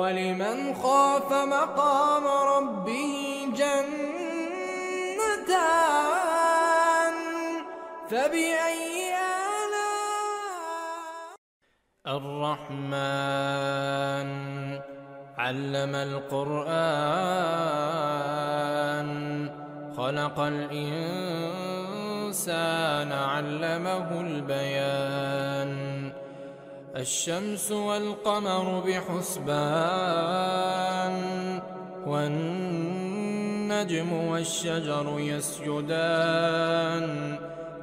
ولمن خاف مقام ربه جنتان فبأي آلاء الرحمن علم القرآن خلق الإنسان علمه البيان الشمس والقمر بحسبان والنجم والشجر يسجدان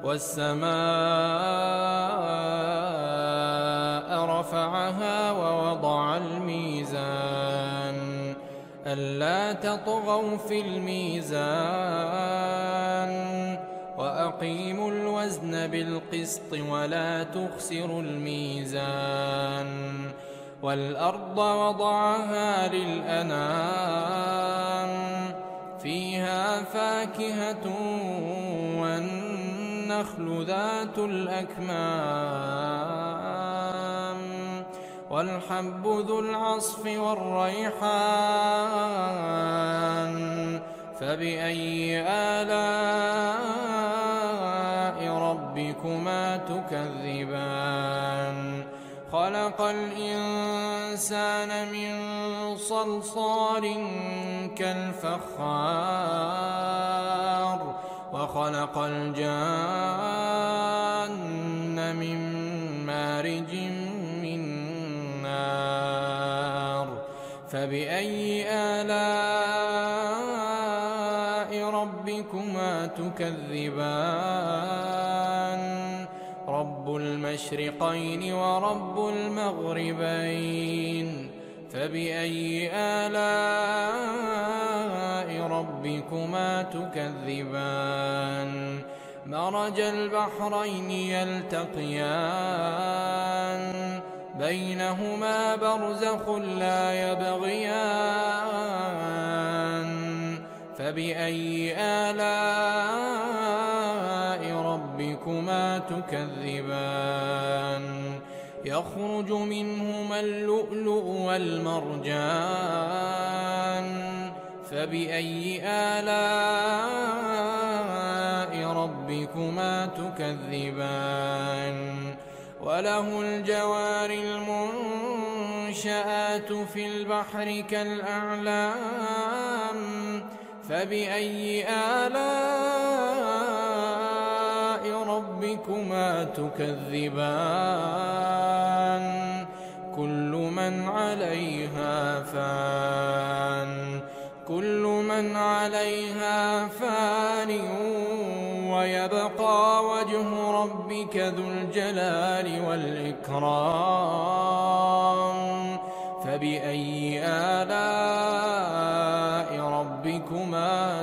والسماء رفعها ووضع الميزان ألا تطغوا في الميزان وأقيموا الوزن بالقسط ولا تخسروا الميزان والأرض وضعها للأنام فيها فاكهة والنخل ذات الأكمام والحب ذو العصف والريحان فبأي آلاء ربكما تكذبان خلق الإنسان من صلصال كالفخار وخلق الجان من مارج من نار فبأي آلاء ربكما تكذبان رب المشرقين ورب المغربين فبأي آلاء ربكما تكذبان مرج البحرين يلتقيان بينهما برزخ لا يبغيان فبأي آلاء ربكما تكذبان يخرج منهما اللؤلؤ والمرجان فبأي آلاء ربكما تكذبان وله الجوار المنشآت في البحر كالأعلام فبأي آلاء ربكما تكذبان كل من عليها فان ويبقى وجه ربك ذو الجلال والإكرام فبأي آلاء ربكما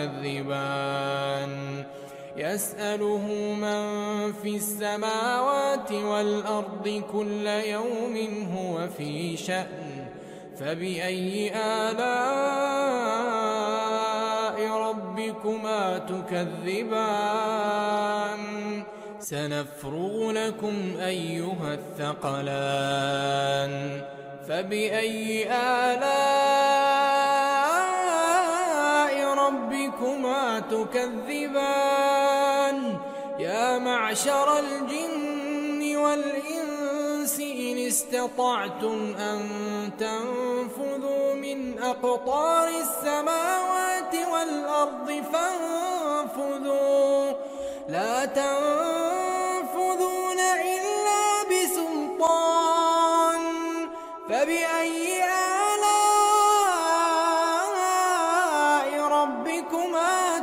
تكذبان يسأله من في السماوات والأرض كل يوم هو في شأن فبأي آلاء ربكما تكذبان سنفرغ لكم أيها الثقلان فبأي آلاء ربكما تكذبان يا معشر الجن والإنس إن استطعتم أن تنفذوا من أقطار السماوات والأرض فانفذوا لا تنفذون إلا بسلطان فبأي آلاء ربكما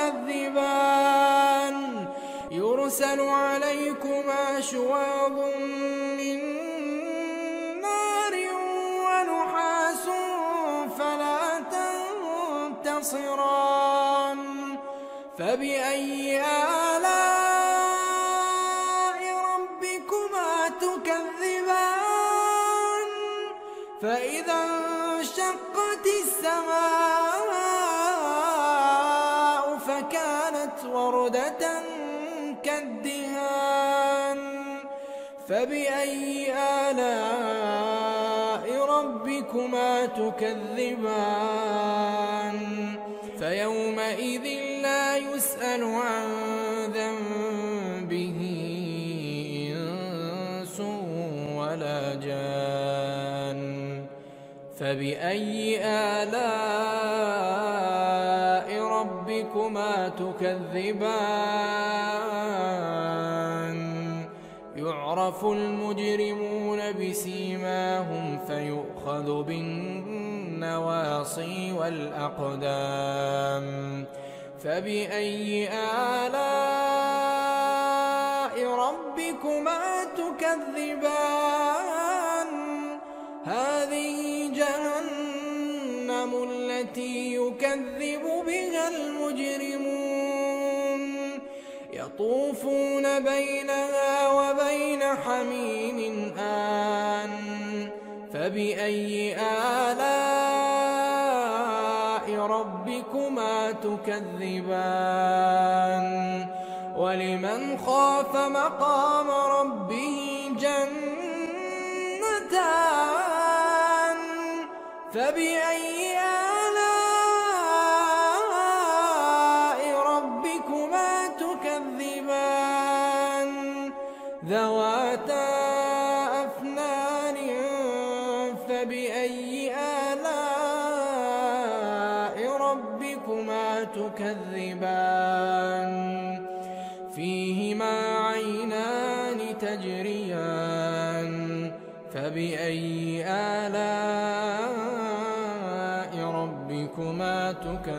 تكذبان يرسل عليكما شواظ من نار ونحاس فلا تنتصران فبأي آلاء ربكما تكذبان فإذا انشقت السماء فكانت وردة كالدهان فبأي آلاء ربكما تكذبان فيومئذ لا يسأل عن ذنبه إنس ولا جان فبأي آلاء ربكما تكذبان يعرف المجرمون بسيماهم فيؤخذ بالنواصي والأقدام فبأي آلاء ربكما تكذبان هذه جهنم التي يكذب بها المجرمون يطوفون بينها وبين حميم آن فبأي آلاء ربكما تكذبان ولمن خاف مقام ربه جنتان فبأي آلاء ربكما تكذبان ذواتا أفنان فبأي آلاء ربكما تكذبان فيهما عينان تجريان فبأي آلاء ربكما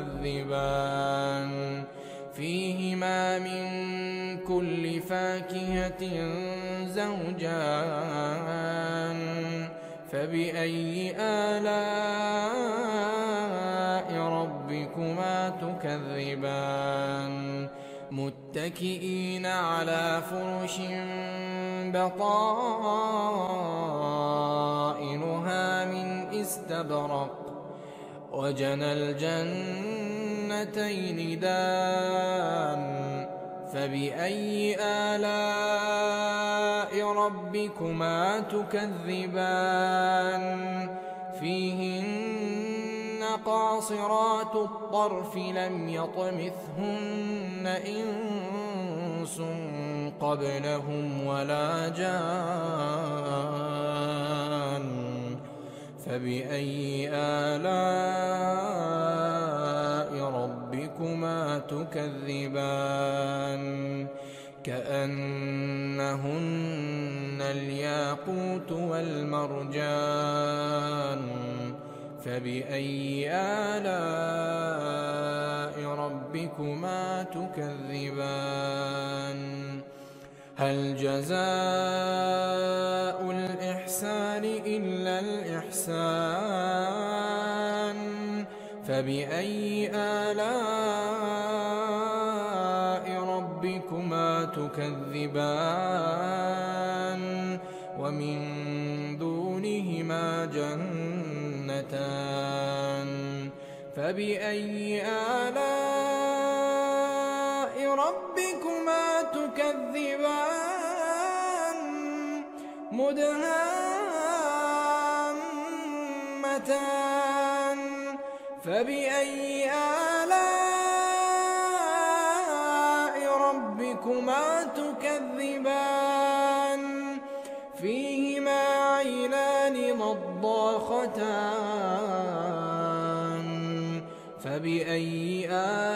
تكذبان فيهما من كل فاكهة زوجان فبأي آلاء ربكما تكذبان متكئين على فرش بطائنها من استبرق وجنى الجنتين دان فبأي آلاء ربكما تكذبان فيهن قاصرات الطرف لم يطمثهن إنس قبلهم ولا جان فبأي آلاء ربكما تكذبان كأنهن الياقوت والمرجان فبأي آلاء ربكما تكذبان هل جزاء الإحسان إلا الإحسان فبأي آلاء ربكما تكذبان ومن دونهما جنتان فبأي آلاء ربكما تكذبان مدهامتان فبأي آلاء ربكما تكذبان فيهما عينان نضاختان فبأي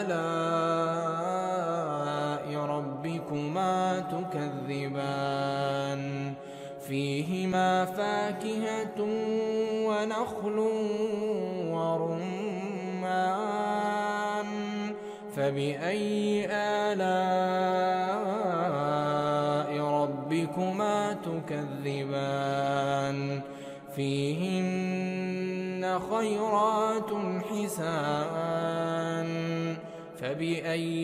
آلاء ربكما تكذبان فيهما فاكهة ونخل ورمان فبأي آلاء ربكما تكذبان فيهن خيرات حسان فبأي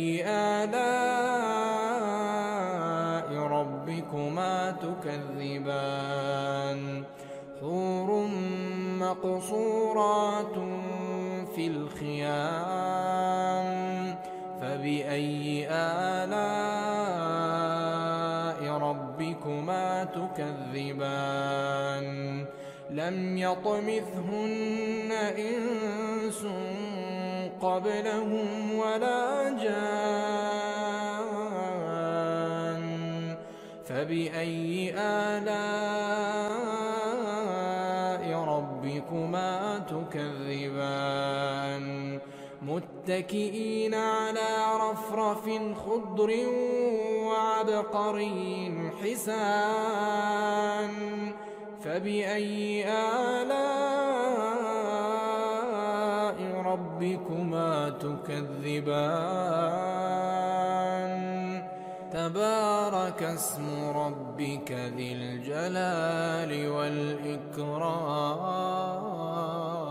آلاء ربكما تكذبان حور مقصورات في الخيام فبأي آلاء ربكما تكذبان لم يطمثهن إنس قبلهم ولا جان فبأي آلاء ربكما تكذبان متكئين على رفرف خضر وعبقري حسان فبأي آلاء ربكما تكذبان تبارك اسم ربك ذي الجلال والإكرام